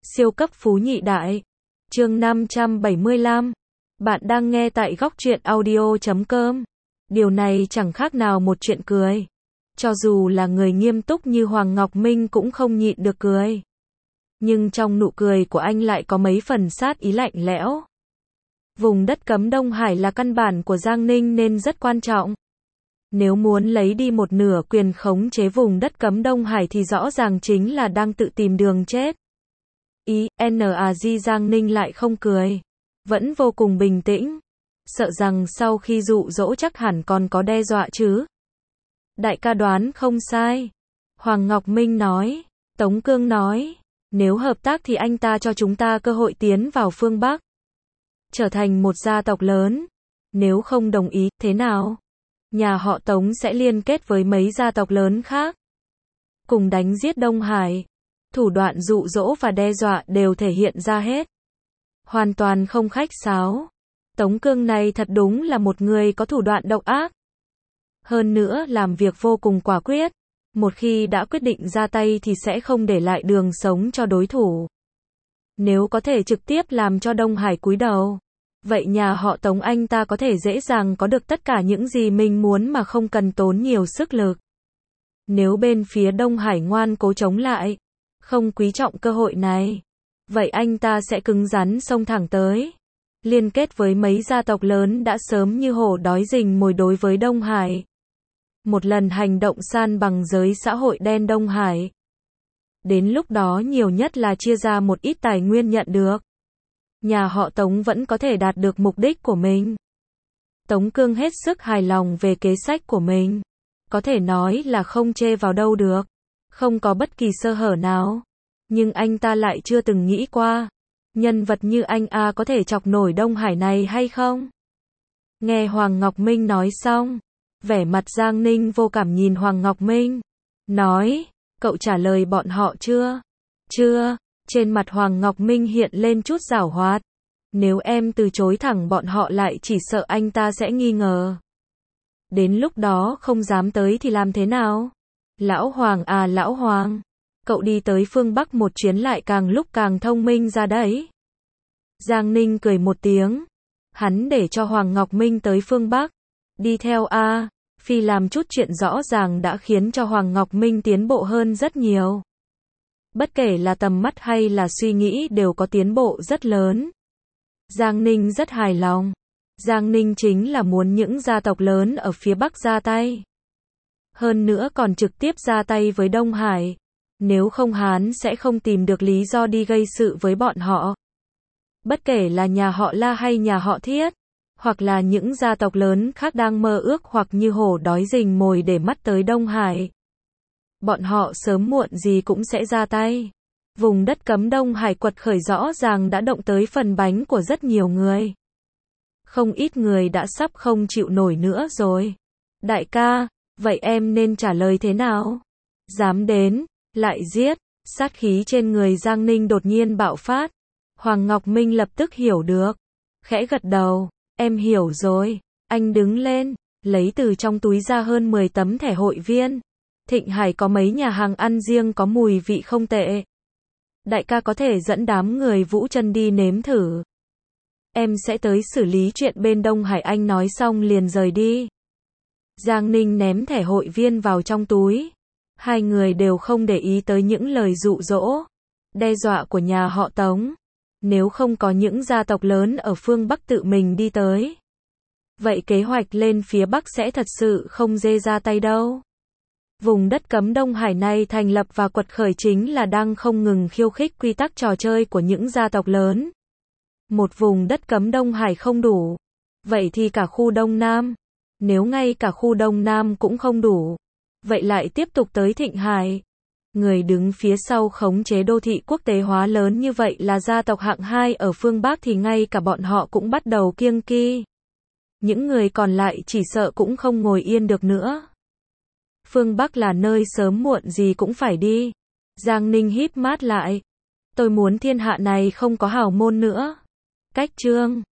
Siêu cấp phú nhị đại. Chương 575. Bạn đang nghe tại góc truyện audio.com. Điều này chẳng khác nào một chuyện cười. Cho dù là người nghiêm túc như Hoàng Ngọc Minh cũng không nhịn được cười. Nhưng trong nụ cười của anh lại có mấy phần sát ý lạnh lẽo. Vùng đất cấm Đông Hải là căn bản của Giang Ninh nên rất quan trọng. Nếu muốn lấy đi một nửa quyền khống chế vùng đất cấm Đông Hải thì rõ ràng chính là đang tự tìm đường chết. Giang Ninh lại không cười. Vẫn vô cùng bình tĩnh. Sợ rằng sau khi dụ dỗ chắc hẳn còn có đe dọa chứ. Đại ca đoán không sai. Hoàng Ngọc Minh nói. Tống Cương nói. Nếu hợp tác thì anh ta cho chúng ta cơ hội tiến vào phương Bắc. Trở thành một gia tộc lớn. Nếu không đồng ý, thế nào? Nhà họ Tống sẽ liên kết với mấy gia tộc lớn khác. Cùng đánh giết Đông Hải. Thủ đoạn dụ dỗ và đe dọa đều thể hiện ra hết. Hoàn toàn không khách sáo. Tống Cương này thật đúng là một người có thủ đoạn độc ác. Hơn nữa làm việc vô cùng quả quyết. Một khi đã quyết định ra tay thì sẽ không để lại đường sống cho đối thủ. Nếu có thể trực tiếp làm cho Đông Hải cúi đầu, vậy nhà họ Tống anh ta có thể dễ dàng có được tất cả những gì mình muốn mà không cần tốn nhiều sức lực. Nếu bên phía Đông Hải ngoan cố chống lại, không quý trọng cơ hội này, vậy anh ta sẽ cứng rắn xông thẳng tới. Liên kết với mấy gia tộc lớn đã sớm như hổ đói rình mồi đối với Đông Hải. Một lần hành động san bằng giới xã hội đen Đông Hải. Đến lúc đó nhiều nhất là chia ra một ít tài nguyên nhận được. Nhà họ Tống vẫn có thể đạt được mục đích của mình. Tống Cương hết sức hài lòng về kế sách của mình. Có thể nói là không chê vào đâu được. Không có bất kỳ sơ hở nào. Nhưng anh ta lại chưa từng nghĩ qua. Nhân vật như anh có thể chọc nổi Đông Hải này hay không? Nghe Hoàng Ngọc Minh nói xong. Vẻ mặt Giang Ninh vô cảm nhìn Hoàng Ngọc Minh. Nói, cậu trả lời bọn họ chưa? Chưa. Trên mặt Hoàng Ngọc Minh hiện lên chút giảo hoạt. Nếu em từ chối thẳng bọn họ lại chỉ sợ anh ta sẽ nghi ngờ. Đến lúc đó không dám tới thì làm thế nào? Lão Hoàng lão Hoàng. Cậu đi tới phương Bắc một chuyến lại càng lúc càng thông minh ra đấy. Giang Ninh cười một tiếng. Hắn để cho Hoàng Ngọc Minh tới phương Bắc. Đi theo Phi làm chút chuyện rõ ràng đã khiến cho Hoàng Ngọc Minh tiến bộ hơn rất nhiều. Bất kể là tầm mắt hay là suy nghĩ đều có tiến bộ rất lớn. Giang Ninh rất hài lòng. Giang Ninh chính là muốn những gia tộc lớn ở phía Bắc ra tay. Hơn nữa còn trực tiếp ra tay với Đông Hải. Nếu không hắn sẽ không tìm được lý do đi gây sự với bọn họ. Bất kể là nhà họ La hay nhà họ Thiết, hoặc là những gia tộc lớn khác đang mơ ước hoặc như hổ đói rình mồi để mắt tới Đông Hải. Bọn họ sớm muộn gì cũng sẽ ra tay. Vùng đất cấm Đông Hải quật khởi rõ ràng đã động tới phần bánh của rất nhiều người. Không ít người đã sắp không chịu nổi nữa rồi. Đại ca, vậy em nên trả lời thế nào? Dám đến, lại giết. Sát khí trên người Giang Ninh đột nhiên bạo phát. Hoàng Ngọc Minh lập tức hiểu được. Khẽ gật đầu, em hiểu rồi. Anh đứng lên, lấy từ trong túi ra hơn 10 tấm thẻ hội viên. Thịnh Hải có mấy nhà hàng ăn riêng có mùi vị không tệ. Đại ca có thể dẫn đám người Vũ Chân đi nếm thử. Em sẽ tới xử lý chuyện bên Đông Hải, anh nói xong liền rời đi. Giang Ninh ném thẻ hội viên vào trong túi. Hai người đều không để ý tới những lời dụ dỗ, đe dọa của nhà họ Tống. Nếu không có những gia tộc lớn ở phương Bắc tự mình đi tới, vậy kế hoạch lên phía Bắc sẽ thật sự không dễ ra tay đâu. Vùng đất cấm Đông Hải này thành lập và quật khởi chính là đang không ngừng khiêu khích quy tắc trò chơi của những gia tộc lớn. Một vùng đất cấm Đông Hải không đủ, vậy thì cả khu Đông Nam. Nếu ngay cả khu Đông Nam cũng không đủ, vậy lại tiếp tục tới Thịnh Hải. Người đứng phía sau khống chế đô thị quốc tế hóa lớn như vậy là gia tộc hạng 2 ở phương Bắc thì ngay cả bọn họ cũng bắt đầu kiêng kỵ. Những người còn lại chỉ sợ cũng không ngồi yên được nữa. Phương Bắc là nơi sớm muộn gì cũng phải đi. Giang Ninh híp mắt lại. Tôi muốn thiên hạ này không có hào môn nữa. Cách chương